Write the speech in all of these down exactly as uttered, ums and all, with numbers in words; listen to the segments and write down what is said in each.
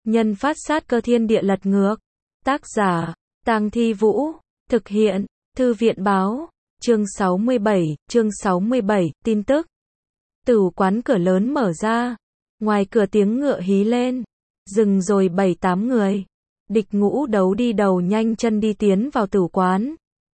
Nhân phát sát cơ thiên địa lật ngược. Tác giả, Tang Thi Vũ. Thực hiện, Thư viện báo. Chương sáu mươi bảy, chương sáu mươi bảy, tin tức. Tửu quán cửa lớn mở ra. Ngoài cửa tiếng ngựa hí lên. Dừng rồi bảy tám người. Địch Ngũ Đấu đi đầu nhanh chân đi tiến vào tửu quán.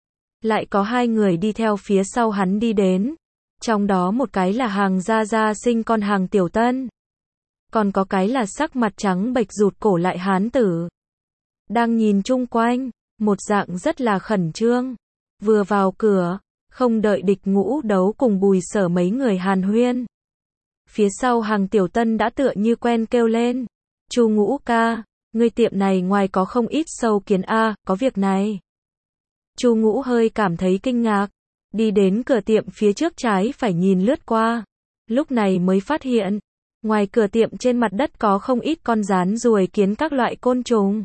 Lại có hai người đi theo phía sau hắn đi đến. Trong đó một cái là Hàng gia gia sinh con Hàng Tiểu Tân. Còn có cái là sắc mặt trắng bệch rụt cổ lại hán tử. Đang nhìn chung quanh, một dạng rất là khẩn trương. Vừa vào cửa, không đợi Địch Ngũ Đấu cùng Bùi Sở mấy người hàn huyên. Phía sau Hàng Tiểu Tân đã tựa như quen kêu lên. Chu Ngũ ca, ngươi tiệm này ngoài có không ít sâu kiến a, có việc này. Chu Ngũ hơi cảm thấy kinh ngạc, đi đến cửa tiệm phía trước trái phải nhìn lướt qua. Lúc này mới phát hiện, ngoài cửa tiệm trên mặt đất có không ít con gián ruồi kiến các loại côn trùng.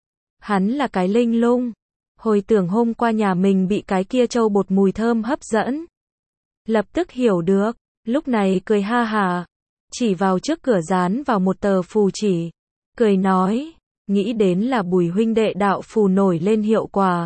Hắn là cái linh lung. Hồi tưởng hôm qua nhà mình bị cái kia trâu bột mùi thơm hấp dẫn. Lập tức hiểu được, lúc này cười ha hà. Chỉ vào trước cửa dán vào một tờ phù chỉ. Cười nói, nghĩ đến là Bùi huynh đệ đạo phù nổi lên hiệu quả.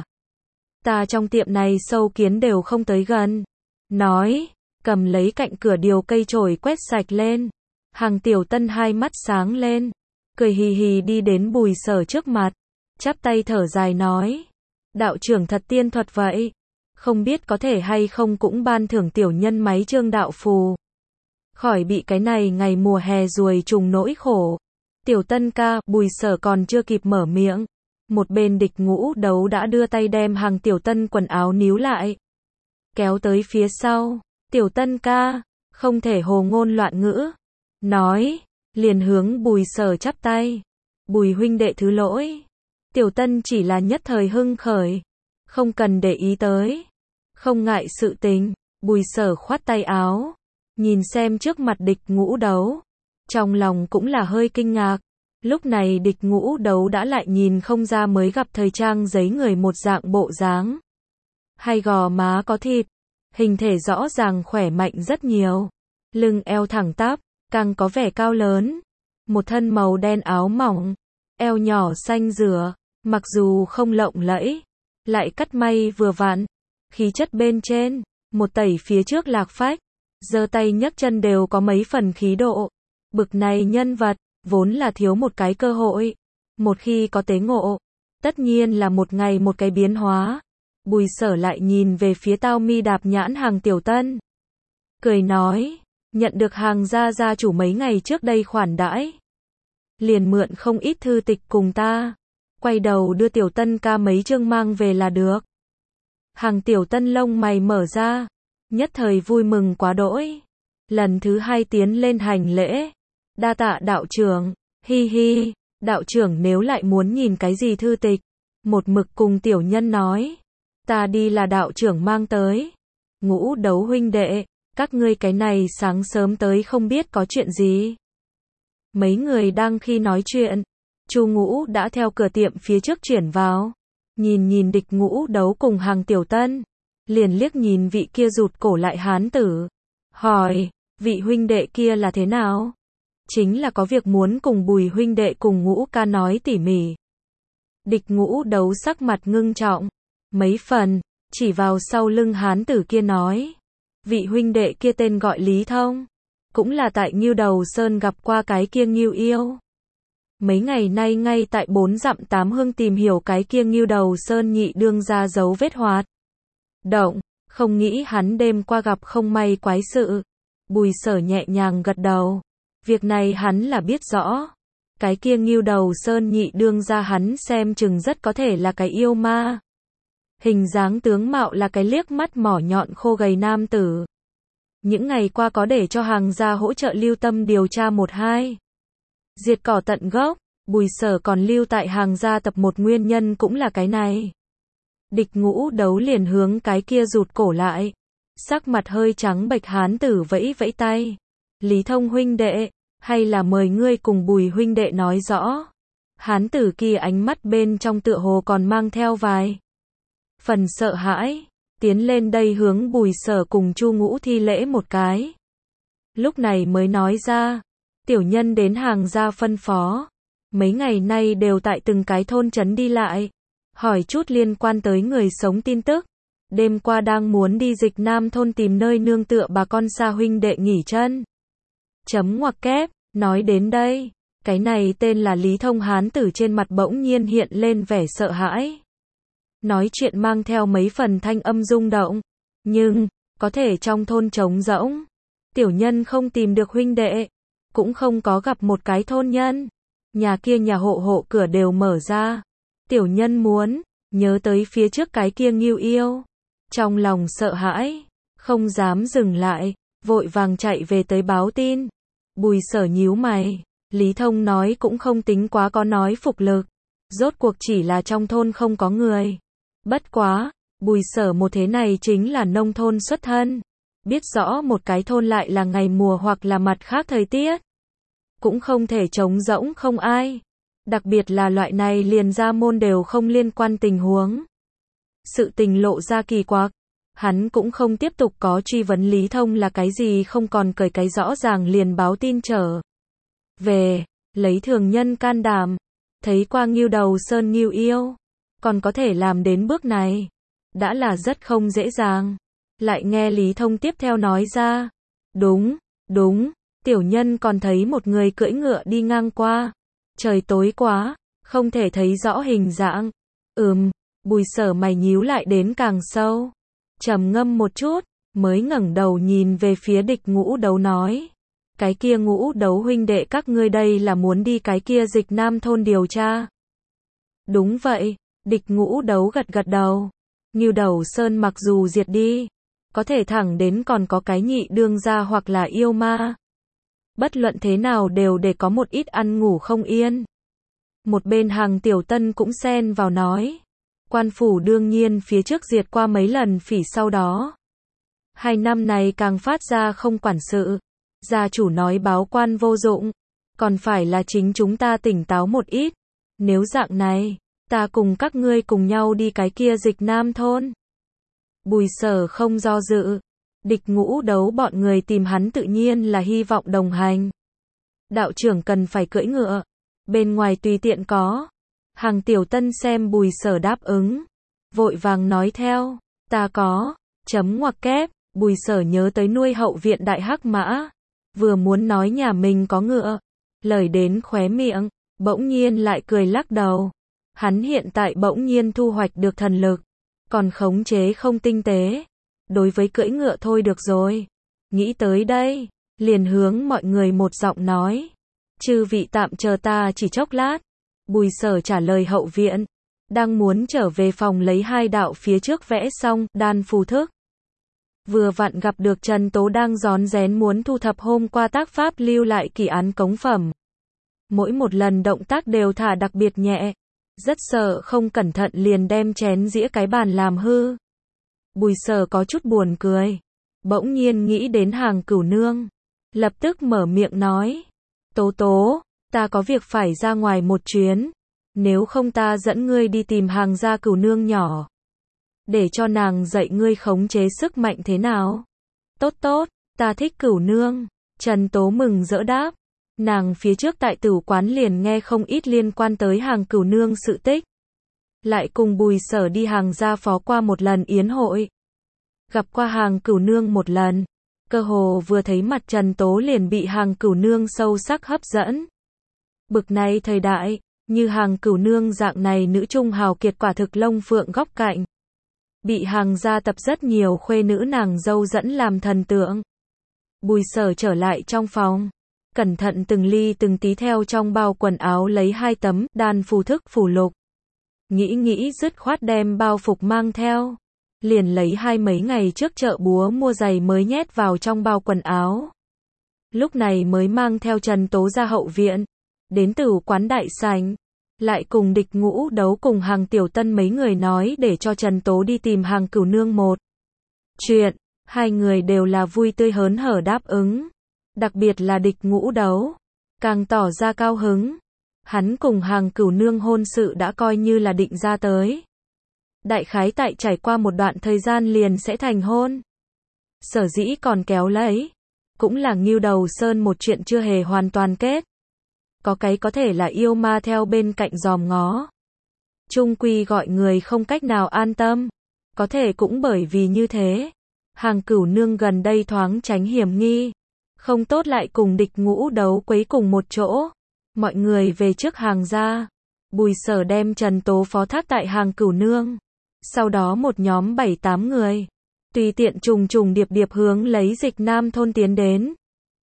Ta trong tiệm này sâu kiến đều không tới gần. Nói, cầm lấy cạnh cửa điều cây chổi quét sạch lên. Hàng Tiểu Tân hai mắt sáng lên. Cười hì hì đi đến Bùi Sở trước mặt. Chắp tay thở dài nói. Đạo trưởng thật tiên thuật vậy. Không biết có thể hay không cũng ban thưởng tiểu nhân máy trương đạo phù. Khỏi bị cái này ngày mùa hè ruồi trùng nỗi khổ. Tiểu Tân ca, Bùi Sở còn chưa kịp mở miệng. Một bên Địch Ngũ Đấu đã đưa tay đem Hàng Tiểu Tân quần áo níu lại. Kéo tới phía sau. Tiểu Tân ca, không thể hồ ngôn loạn ngữ. Nói, liền hướng Bùi Sở chắp tay. Bùi huynh đệ thứ lỗi. Tiểu Tân chỉ là nhất thời hưng khởi. Không cần để ý tới. Không ngại sự tình. Bùi Sở khoát tay áo. Nhìn xem trước mặt Địch Ngũ Đấu. Trong lòng cũng là hơi kinh ngạc. Lúc này Địch Ngũ Đấu đã lại nhìn không ra mới gặp thời trang giấy người một dạng bộ dáng. Hai gò má có thịt. Hình thể rõ ràng khỏe mạnh rất nhiều. Lưng eo thẳng tắp, càng có vẻ cao lớn. Một thân màu đen áo mỏng. Eo nhỏ xanh rửa. Mặc dù không lộng lẫy. Lại cắt may vừa vặn. Khí chất bên trên. Một tẩy phía trước lạc phách. Giơ tay nhấc chân đều có mấy phần khí độ. Bực này nhân vật. Vốn là thiếu một cái cơ hội. Một khi có tế ngộ. Tất nhiên là một ngày một cái biến hóa. Bùi Sở lại nhìn về phía tao mi đạp nhãn Hàng Tiểu Tân. Cười nói. Nhận được Hàng gia gia chủ mấy ngày trước đây khoản đãi. Liền mượn không ít thư tịch cùng ta. Quay đầu đưa Tiểu Tân ca mấy chương mang về là được. Hàng Tiểu Tân lông mày mở ra. Nhất thời vui mừng quá đỗi. Lần thứ hai tiến lên hành lễ. Đa tạ đạo trưởng. Hi hi. Đạo trưởng nếu lại muốn nhìn cái gì thư tịch. Một mực cùng tiểu nhân nói. Ta đi là đạo trưởng mang tới. Ngũ Đấu huynh đệ. Các ngươi cái này sáng sớm tới không biết có chuyện gì. Mấy người đang khi nói chuyện. Chu Ngũ đã theo cửa tiệm phía trước chuyển vào. Nhìn nhìn Địch Ngũ Đấu cùng Hàng Tiểu Tân. Liền liếc nhìn vị kia rụt cổ lại hán tử. Hỏi, vị huynh đệ kia là thế nào? Chính là có việc muốn cùng Bùi huynh đệ cùng Ngũ ca nói tỉ mỉ. Địch Ngũ Đấu sắc mặt ngưng trọng. Mấy phần, chỉ vào sau lưng hán tử kia nói. Vị huynh đệ kia tên gọi Lý Thông. Cũng là tại Ngưu Đầu Sơn gặp qua cái kia Ngưu yêu. Mấy ngày nay ngay tại bốn dặm tám hương tìm hiểu cái kia Ngưu Đầu Sơn nhị đương ra dấu vết hoạt động. Không nghĩ hắn đêm qua gặp không may quái sự. Bùi Sở nhẹ nhàng gật đầu. Việc này hắn là biết rõ. Cái kia Ngưu Đầu Sơn nhị đương ra hắn xem chừng rất có thể là cái yêu ma. Hình dáng tướng mạo là cái liếc mắt mỏ nhọn khô gầy nam tử. Những ngày qua có để cho Hàng gia hỗ trợ lưu tâm điều tra một hai. Diệt cỏ tận gốc. Bùi Sở còn lưu tại Hàng gia tập một nguyên nhân cũng là cái này. Địch Ngũ Đấu liền hướng cái kia rụt cổ lại. Sắc mặt hơi trắng bệch hán tử vẫy vẫy tay. Lý Thông huynh đệ, hay là mời ngươi cùng Bùi huynh đệ nói rõ. Hán tử kia ánh mắt bên trong tựa hồ còn mang theo vài phần sợ hãi. Tiến lên đây hướng Bùi Sở cùng Chu Ngũ thi lễ một cái. Lúc này mới nói ra. Tiểu nhân đến Hàng gia phân phó. mấy ngày nay đều tại từng cái thôn trấn đi lại, hỏi chút liên quan tới người sống tin tức. Đêm qua đang muốn đi Dịch Nam thôn tìm nơi nương tựa bà con xa huynh đệ nghỉ chân. Chấm ngoặc kép, nói đến đây, cái này tên là Lý Thông hán tử trên mặt bỗng nhiên hiện lên vẻ sợ hãi. Nói chuyện mang theo mấy phần thanh âm rung động, nhưng, có thể trong thôn trống rỗng, tiểu nhân không tìm được huynh đệ, cũng không có gặp một cái thôn nhân, nhà kia nhà hộ hộ cửa đều mở ra, tiểu nhân muốn, nhớ tới phía trước cái kia Ngưu Yêu, trong lòng sợ hãi, không dám dừng lại, vội vàng chạy về tới báo tin. Bùi Sở nhíu mày, Lý Thông nói cũng không tính quá có nói phục lực, rốt cuộc chỉ là trong thôn không có người. Bất quá, Bùi Sở một thế này chính là nông thôn xuất thân, biết rõ một cái thôn lại là ngày mùa hoặc là mặt khác thời tiết, cũng không thể trống rỗng không ai, đặc biệt là loại này liền ra môn đều không liên quan tình huống. Sự tình lộ ra kỳ quặc, hắn cũng không tiếp tục có truy vấn Lý Thông là cái gì, không còn cởi cái rõ ràng liền báo tin trở về, lấy thường nhân can đảm, thấy qua Ngưu Đầu Sơn Ngưu Yêu, còn có thể làm đến bước này, đã là rất không dễ dàng. Lại nghe Lý Thông tiếp theo nói ra, đúng, đúng, tiểu nhân còn thấy một người cưỡi ngựa đi ngang qua, trời tối quá, không thể thấy rõ hình dạng. Ừm, Bùi Sở mày nhíu lại đến càng sâu, trầm ngâm một chút, mới ngẩng đầu nhìn về phía Địch Ngũ Đấu nói, cái kia Ngũ Đấu huynh đệ các ngươi đây là muốn đi cái kia Dịch Nam thôn điều tra. Đúng vậy, Địch Ngũ Đấu gật gật đầu, Ngưu Đầu Sơn mặc dù diệt đi, có thể thẳng đến còn có cái nhị đương gia hoặc là yêu ma. Bất luận thế nào đều để có một ít ăn ngủ không yên. Một bên Hàng Tiểu Tân cũng xen vào nói, quan phủ đương nhiên phía trước diệt qua mấy lần phỉ, sau đó hai năm này càng phát ra không quản sự. Gia chủ nói báo quan vô dụng, còn phải là chính chúng ta tỉnh táo một ít. Nếu dạng này, ta cùng các ngươi cùng nhau đi cái kia Dịch Nam thôn. Bùi Sở không do dự, Địch Ngũ Đấu bọn người tìm hắn tự nhiên là hy vọng đồng hành. Đạo trưởng cần phải cưỡi ngựa, bên ngoài tùy tiện có. Hàng Tiểu Tân xem Bùi Sở đáp ứng, vội vàng nói theo, ta có, chấm ngoặc kép, Bùi Sở nhớ tới nuôi hậu viện đại hắc mã, vừa muốn nói nhà mình có ngựa, lời đến khóe miệng, bỗng nhiên lại cười lắc đầu. Hắn hiện tại bỗng nhiên thu hoạch được thần lực, còn khống chế không tinh tế. Đối với cưỡi ngựa thôi được rồi. Nghĩ tới đây, liền hướng mọi người một giọng nói, chư vị tạm chờ ta chỉ chốc lát. Bùi Sở trả lời hậu viện, đang muốn trở về phòng lấy hai đạo phía trước vẽ xong đan phù thức. Vừa vặn gặp được Trần Tố đang rón rén muốn thu thập hôm qua tác pháp lưu lại kỳ án cống phẩm. Mỗi một lần động tác đều thả đặc biệt nhẹ, rất sợ không cẩn thận liền đem chén dĩa cái bàn làm hư. Bùi Sở có chút buồn cười, bỗng nhiên nghĩ đến Hàng Cửu Nương, lập tức mở miệng nói, Tố Tố, ta có việc phải ra ngoài một chuyến, nếu không ta dẫn ngươi đi tìm Hàng gia Cửu Nương nhỏ, để cho nàng dạy ngươi khống chế sức mạnh thế nào. Tốt tốt, ta thích Cửu Nương. Trần Tố mừng rỡ đáp, nàng phía trước tại Tửu quán liền nghe không ít liên quan tới Hàng Cửu Nương sự tích, lại cùng Bùi Sở đi Hàng gia phó qua một lần yến hội, gặp qua Hàng Cửu Nương một lần, cơ hồ vừa thấy mặt Trần Tố liền bị Hàng Cửu Nương sâu sắc hấp dẫn. Bực này thời đại, như Hàng Cửu Nương dạng này nữ trung hào kiệt quả thực lông phượng góc cạnh, bị Hàng gia tập rất nhiều khuê nữ nàng dâu dẫn làm thần tượng. Bùi Sở trở lại trong phòng, cẩn thận từng ly từng tí theo trong bao quần áo lấy hai tấm đan phù thức phù lục. Nghĩ nghĩ dứt khoát đem bao phục mang theo, liền lấy hai mấy ngày trước chợ búa mua giày mới nhét vào trong bao quần áo. Lúc này mới mang theo Trần Tố ra hậu viện, đến Tửu quán đại sảnh, lại cùng Địch Ngũ Đấu cùng Hàng Tiểu Tân mấy người nói để cho Trần Tố đi tìm Hàng Cửu Nương một chuyện, hai người đều là vui tươi hớn hở đáp ứng. Đặc biệt là Địch Ngũ Đấu, càng tỏ ra cao hứng. Hắn cùng Hàng Cửu Nương hôn sự đã coi như là định ra tới. Đại khái tại trải qua một đoạn thời gian liền sẽ thành hôn. Sở dĩ còn kéo lấy, cũng là Ngưu Đầu Sơn một chuyện chưa hề hoàn toàn kết. có cái có thể là yêu ma theo bên cạnh giòm ngó. Chung quy gọi người không cách nào an tâm. Có thể cũng bởi vì như thế, Hàng Cửu Nương gần đây thoáng tránh hiểm nghi. Không tốt lại cùng địch ngũ đấu quấy cùng một chỗ. Mọi người về trước Hàng gia. Bùi Sở đem Trần Tố phó thác tại Hàng Cửu Nương. Sau đó một nhóm bảy tám người, tùy tiện trùng trùng điệp điệp hướng lấy Dịch Nam thôn tiến đến.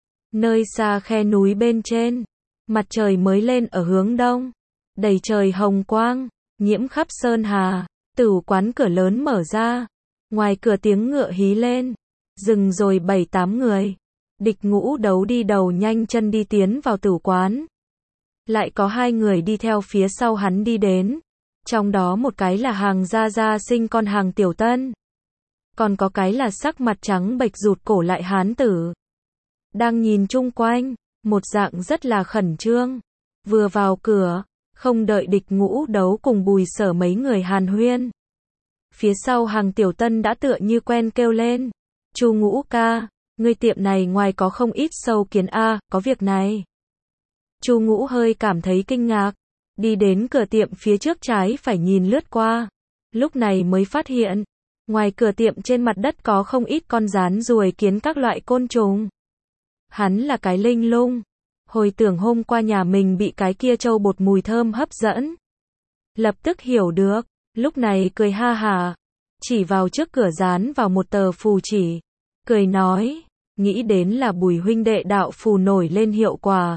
Nơi xa khe núi bên trên, mặt trời mới lên ở hướng đông, đầy trời hồng quang, nhiễm khắp sơn hà. Tửu quán cửa lớn mở ra, ngoài cửa tiếng ngựa hí lên, dừng rồi bảy tám người. Địch ngũ đấu đi đầu nhanh chân đi tiến vào tửu quán. Lại có hai người đi theo phía sau hắn đi đến. Trong đó một cái là Hàng gia gia sinh con Hàng Tiểu Tân. Còn có cái là sắc mặt trắng bệch rụt cổ lại hán tử. Đang nhìn chung quanh, một dạng rất là khẩn trương. Vừa vào cửa, không đợi địch ngũ đấu cùng Bùi Sở mấy người hàn huyên. Phía sau Hàng Tiểu Tân đã tựa như quen kêu lên. Chu Ngũ ca, ngươi tiệm này ngoài có không ít sâu kiến a, có việc này. Chu Ngũ hơi cảm thấy kinh ngạc. Đi đến cửa tiệm phía trước trái phải nhìn lướt qua. Lúc này mới phát hiện, ngoài cửa tiệm trên mặt đất có không ít con gián ruồi kiến các loại côn trùng. Hắn là cái linh lung. Hồi tưởng hôm qua nhà mình bị cái kia trâu bột mùi thơm hấp dẫn. Lập tức hiểu được, lúc này cười ha hà. Chỉ vào trước cửa dán vào một tờ phù chỉ. Cười nói, nghĩ đến là Bùi huynh đệ đạo phù nổi lên hiệu quả.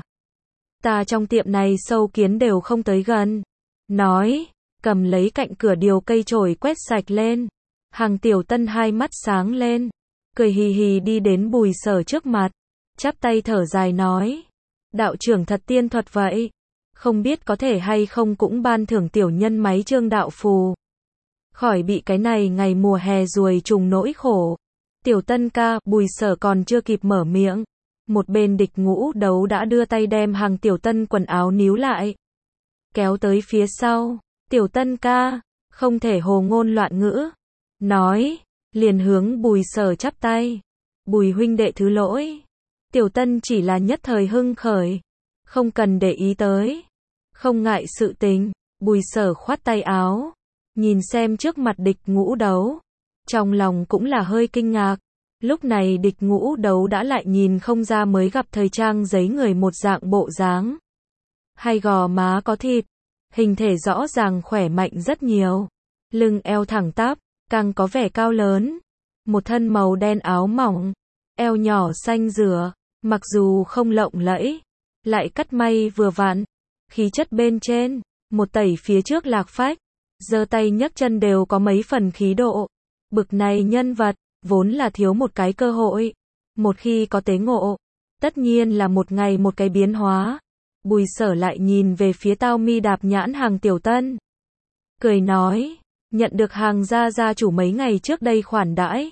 Ta trong tiệm này sâu kiến đều không tới gần. Nói, cầm lấy cạnh cửa điều cây chổi quét sạch lên. Hàng Tiểu Tân hai mắt sáng lên, cười hì hì đi đến Bùi Sở trước mặt, chắp tay thở dài nói, đạo trưởng thật tiên thuật vậy, không biết có thể hay không cũng ban thưởng tiểu nhân mấy chương đạo phù, khỏi bị cái này ngày mùa hè ruồi trùng nỗi khổ. Tiểu Tân ca, Bùi Sở còn chưa kịp mở miệng, một bên địch ngũ đấu đã đưa tay đem Hàng Tiểu Tân quần áo níu lại, kéo tới phía sau. Tiểu Tân ca, không thể hồ ngôn loạn ngữ. Nói, liền hướng Bùi Sở chắp tay. Bùi huynh đệ thứ lỗi. Tiểu Tân chỉ là nhất thời hưng khởi, không cần để ý tới. Không ngại sự tình. Bùi Sở khoát tay áo, nhìn xem trước mặt địch ngũ đấu, trong lòng cũng là hơi kinh ngạc. Lúc này địch ngũ đấu đã lại nhìn không ra mới gặp thời trang giấy người một dạng bộ dáng. Hai gò má có thịt, hình thể rõ ràng khỏe mạnh rất nhiều, lưng eo thẳng tắp, càng có vẻ cao lớn. Một thân màu đen áo mỏng, eo nhỏ xanh rửa, mặc dù không lộng lẫy, lại cắt may vừa vặn. Khí chất bên trên, một tẩy phía trước lạc phách, giơ tay nhấc chân đều có mấy phần khí độ. Bực này nhân vật, vốn là thiếu một cái cơ hội. Một khi có tế ngộ, tất nhiên là một ngày một cái biến hóa. Bùi Sở lại nhìn về phía tao mi đạp nhãn Hàng Tiểu Tân, cười nói, nhận được Hàng gia gia chủ mấy ngày trước đây khoản đãi,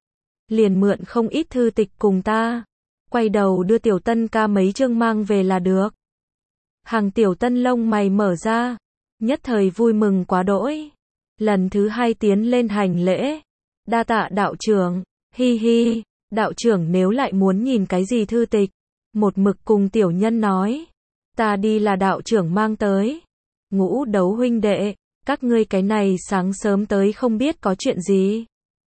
liền mượn không ít thư tịch cùng ta, quay đầu đưa Tiểu Tân ca mấy chương mang về là được. Hàng Tiểu Tân lông mày mở ra, nhất thời vui mừng quá đỗi, lần thứ hai tiến lên hành lễ, đa tạ đạo trưởng, hi hi, đạo trưởng nếu lại muốn nhìn cái gì thư tịch, một mực cùng tiểu nhân nói, ta đi là đạo trưởng mang tới. Ngũ đấu huynh đệ, các ngươi cái này sáng sớm tới không biết có chuyện gì.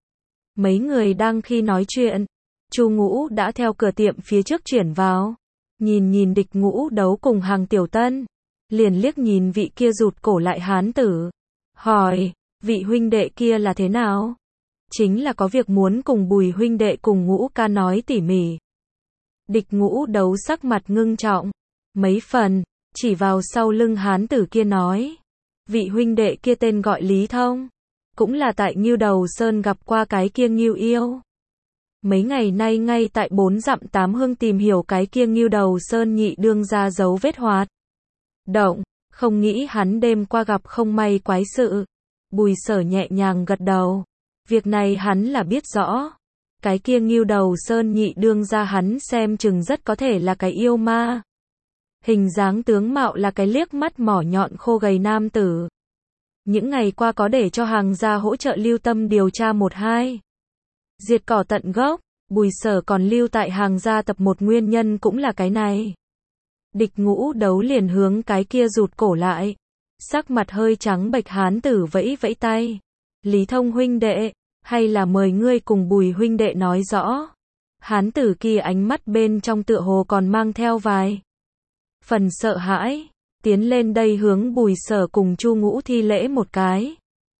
Mấy người đang khi nói chuyện, Chu Ngũ đã theo cửa tiệm phía trước chuyển vào, nhìn nhìn địch ngũ đấu cùng Hàng Tiểu Tân, liền liếc nhìn vị kia rụt cổ lại hán tử, hỏi, vị huynh đệ kia là thế nào? Chính là có việc muốn cùng Bùi huynh đệ cùng Ngũ ca nói tỉ mỉ. Địch ngũ đấu sắc mặt ngưng trọng, mấy phần, chỉ vào sau lưng hán tử kia nói, vị huynh đệ kia tên gọi Lý Thông, cũng là tại Ngưu Đầu Sơn gặp qua cái kia Ngưu yêu. Mấy ngày nay ngay tại bốn dặm tám hương tìm hiểu cái kia Ngưu Đầu Sơn nhị đương ra dấu vết hoạt động, không nghĩ hắn đêm qua gặp không may quái sự. Bùi Sở nhẹ nhàng gật đầu, việc này hắn là biết rõ. Cái kia Ngưu Đầu Sơn nhị đương ra hắn xem chừng rất có thể là cái yêu ma. Hình dáng tướng mạo là cái liếc mắt mỏ nhọn khô gầy nam tử. Những ngày qua có để cho Hàng gia hỗ trợ lưu tâm điều tra một hai. Diệt cỏ tận gốc, Bùi Sở còn lưu tại Hàng gia tập một nguyên nhân cũng là cái này. Địch Ngũ Đấu liền hướng cái kia rụt cổ lại. Sắc mặt hơi trắng bệch hán tử vẫy vẫy tay. Lý Thông huynh đệ, hay là mời ngươi cùng Bùi huynh đệ nói rõ. Hán tử kia ánh mắt bên trong tựa hồ còn mang theo vài phần sợ hãi, tiến lên đây hướng Bùi Sở cùng Chu Ngũ thi lễ một cái.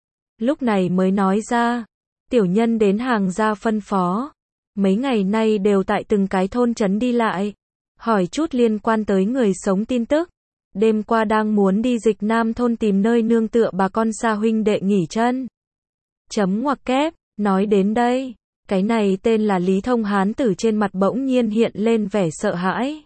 Lúc này mới nói ra, tiểu nhân đến hàng gia phân phó, mấy ngày nay đều tại từng cái thôn trấn đi lại, hỏi chút liên quan tới người sống tin tức. Đêm qua đang muốn đi Dịch Nam thôn tìm nơi nương tựa bà con xa huynh đệ nghỉ chân. Chấm ngoặc kép, nói đến đây, cái này tên là Lý Thông hán tử trên mặt bỗng nhiên hiện lên vẻ sợ hãi.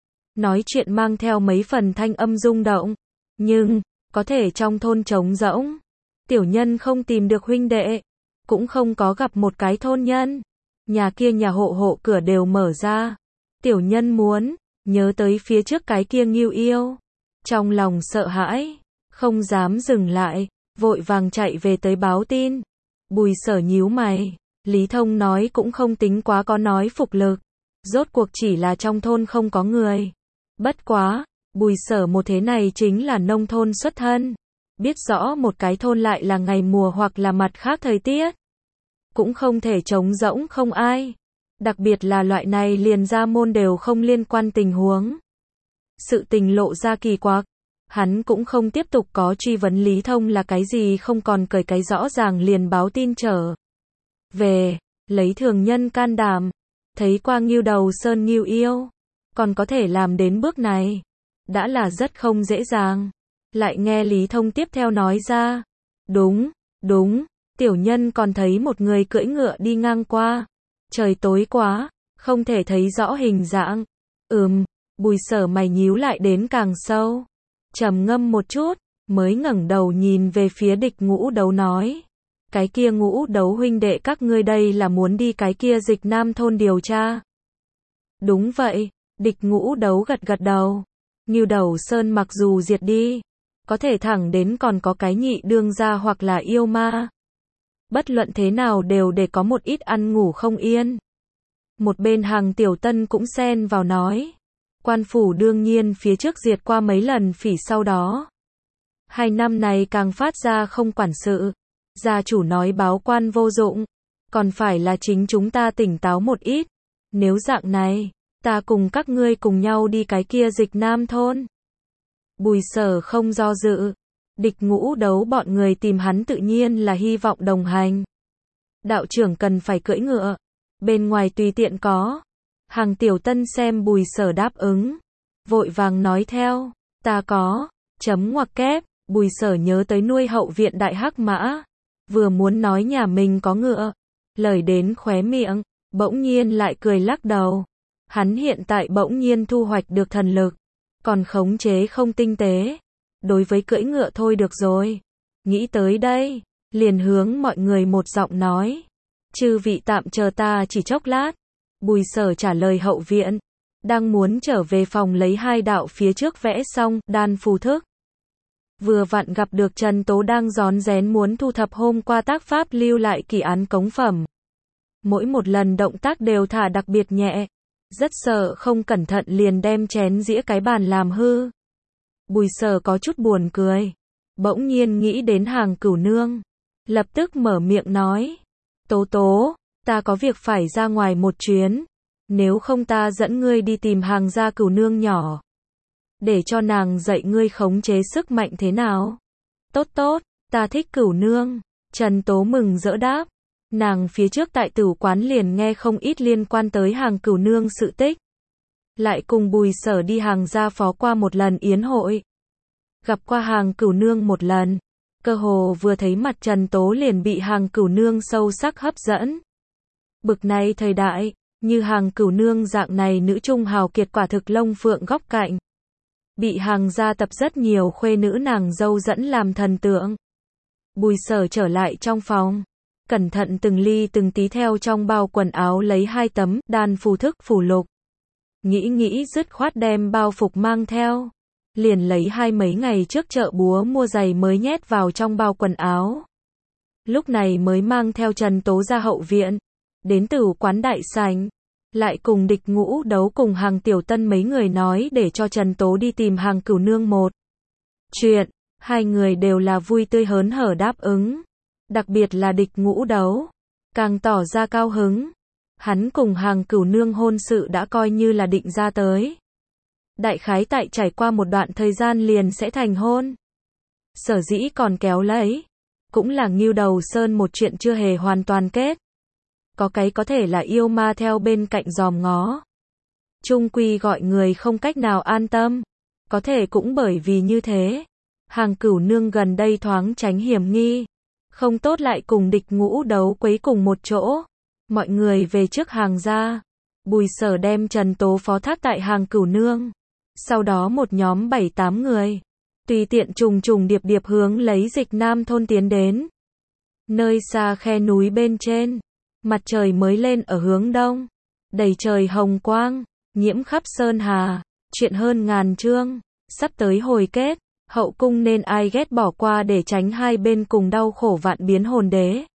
Nói chuyện mang theo mấy phần thanh âm rung động, nhưng, có thể trong thôn trống rỗng, tiểu nhân không tìm được huynh đệ, cũng không có gặp một cái thôn nhân, nhà kia nhà hộ hộ cửa đều mở ra, tiểu nhân muốn, nhớ tới phía trước cái kia Ngưu Yêu, trong lòng sợ hãi, không dám dừng lại, vội vàng chạy về tới báo tin. Bùi Sở nhíu mày, Lý Thông nói cũng không tính quá có nói phục lực, rốt cuộc chỉ là trong thôn không có người. Bất quá, Bùi Sở một thế này chính là nông thôn xuất thân, biết rõ một cái thôn lại là ngày mùa hoặc là mặt khác thời tiết, cũng không thể trống rỗng không ai, đặc biệt là loại này liền ra môn đều không liên quan tình huống. Sự tình lộ ra kỳ quặc, hắn cũng không tiếp tục có truy vấn Lý Thông là cái gì không còn cởi cái rõ ràng liền báo tin trở về, lấy thường nhân can đảm, thấy qua Ngưu Đầu Sơn Ngưu Yêu, còn có thể làm đến bước này, đã là rất không dễ dàng. Lại nghe Lý Thông tiếp theo nói ra, đúng, đúng, tiểu nhân còn thấy một người cưỡi ngựa đi ngang qua, trời tối quá, không thể thấy rõ hình dạng. Ừm, Bùi Sở mày nhíu lại đến càng sâu, trầm ngâm một chút, mới ngẩng đầu nhìn về phía Địch Ngũ Đấu nói, cái kia Ngũ Đấu huynh đệ các ngươi đây là muốn đi cái kia Dịch Nam thôn điều tra. Đúng vậy, Địch Ngũ Đấu gật gật đầu, Ngưu Đầu Sơn mặc dù diệt đi, có thể thẳng đến còn có cái nhị đương gia hoặc là yêu ma. Bất luận thế nào đều để có một ít ăn ngủ không yên. Một bên Hàng Tiểu Tân cũng xen vào nói, quan phủ đương nhiên phía trước diệt qua mấy lần phỉ sau đó. Hai năm này càng phát ra không quản sự. Gia chủ nói báo quan vô dụng, còn phải là chính chúng ta tỉnh táo một ít. Nếu dạng này, ta cùng các ngươi cùng nhau đi cái kia Dịch Nam thôn. Bùi Sở không do dự, Địch Ngũ Đấu bọn người tìm hắn tự nhiên là hy vọng đồng hành. Đạo trưởng cần phải cưỡi ngựa, bên ngoài tùy tiện có. Hàng Tiểu Tân xem Bùi Sở đáp ứng, vội vàng nói theo, ta có, chấm ngoặc kép, Bùi Sở nhớ tới nuôi hậu viện đại hắc mã, vừa muốn nói nhà mình có ngựa, lời đến khóe miệng, bỗng nhiên lại cười lắc đầu. Hắn hiện tại bỗng nhiên thu hoạch được thần lực, còn khống chế không tinh tế. Đối với cưỡi ngựa thôi được rồi. Nghĩ tới đây, liền hướng mọi người một giọng nói, chư vị tạm chờ ta chỉ chốc lát. Bùi Sở trả lời hậu viện, đang muốn trở về phòng lấy hai đạo phía trước vẽ xong, đan phù thức. Vừa vặn gặp được Trần Tố đang rón rén muốn thu thập hôm qua tác pháp lưu lại kỳ án cống phẩm. Mỗi một lần động tác đều thả đặc biệt nhẹ, rất sợ không cẩn thận liền đem chén dĩa cái bàn làm hư. Bùi Sở có chút buồn cười, bỗng nhiên nghĩ đến Hàng Cửu Nương, lập tức mở miệng nói, Tố Tố, ta có việc phải ra ngoài một chuyến, nếu không ta dẫn ngươi đi tìm Hàng gia Cửu Nương nhỏ, để cho nàng dạy ngươi khống chế sức mạnh thế nào. Tốt tốt, ta thích Cửu Nương. Trần Tố mừng rỡ đáp, nàng phía trước tại Tửu quán liền nghe không ít liên quan tới Hàng Cửu Nương sự tích. Lại cùng Bùi Sở đi Hàng gia phó qua một lần yến hội. Gặp qua Hàng Cửu Nương một lần, cơ hồ vừa thấy mặt Trần Tố liền bị Hàng Cửu Nương sâu sắc hấp dẫn. Bực này thời đại, như Hàng Cửu Nương dạng này nữ trung hào kiệt quả thực lông phượng góc cạnh. Bị Hàng gia tập rất nhiều khuê nữ nàng dâu dẫn làm thần tượng. Bùi Sở trở lại trong phòng, cẩn thận từng ly từng tí theo trong bao quần áo lấy hai tấm đan phù thức phù lục. Nghĩ nghĩ dứt khoát đem bao phục mang theo, liền lấy hai mấy ngày trước chợ búa mua giày mới nhét vào trong bao quần áo. Lúc này mới mang theo Trần Tố ra hậu viện, đến Tửu quán đại sảnh. lại cùng địch ngũ đấu cùng Hàng Tiểu Tân mấy người nói để cho Trần Tố đi tìm Hàng Cửu Nương một chuyện, hai người đều là vui tươi hớn hở đáp ứng. Đặc biệt là địch ngũ đấu, càng tỏ ra cao hứng. Hắn cùng Hàng Cửu Nương hôn sự đã coi như là định ra tới. Đại khái tại trải qua một đoạn thời gian liền sẽ thành hôn. Sở dĩ còn kéo lấy, cũng là Ngưu Đầu Sơn một chuyện chưa hề hoàn toàn kết. Có cái có thể là yêu ma theo bên cạnh giòm ngó. Chung quy gọi người không cách nào an tâm. Có thể cũng bởi vì như thế, Hàng Cửu Nương gần đây thoáng tránh hiểm nghi. Không tốt lại cùng địch ngũ đấu quấy cùng một chỗ. Mọi người về trước Hàng gia. Bùi Sở đem Trần Tố phó thác tại Hàng Cửu Nương. Sau đó một nhóm bảy tám người, tùy tiện trùng trùng điệp điệp hướng lấy Dịch Nam thôn tiến đến. Nơi xa khe núi bên trên, mặt trời mới lên ở hướng đông, đầy trời hồng quang, nhiễm khắp sơn hà, chuyện hơn ngàn chương, sắp tới hồi kết, hậu cung nên ai ghét bỏ qua để tránh hai bên cùng đau khổ vạn biến hồn đế.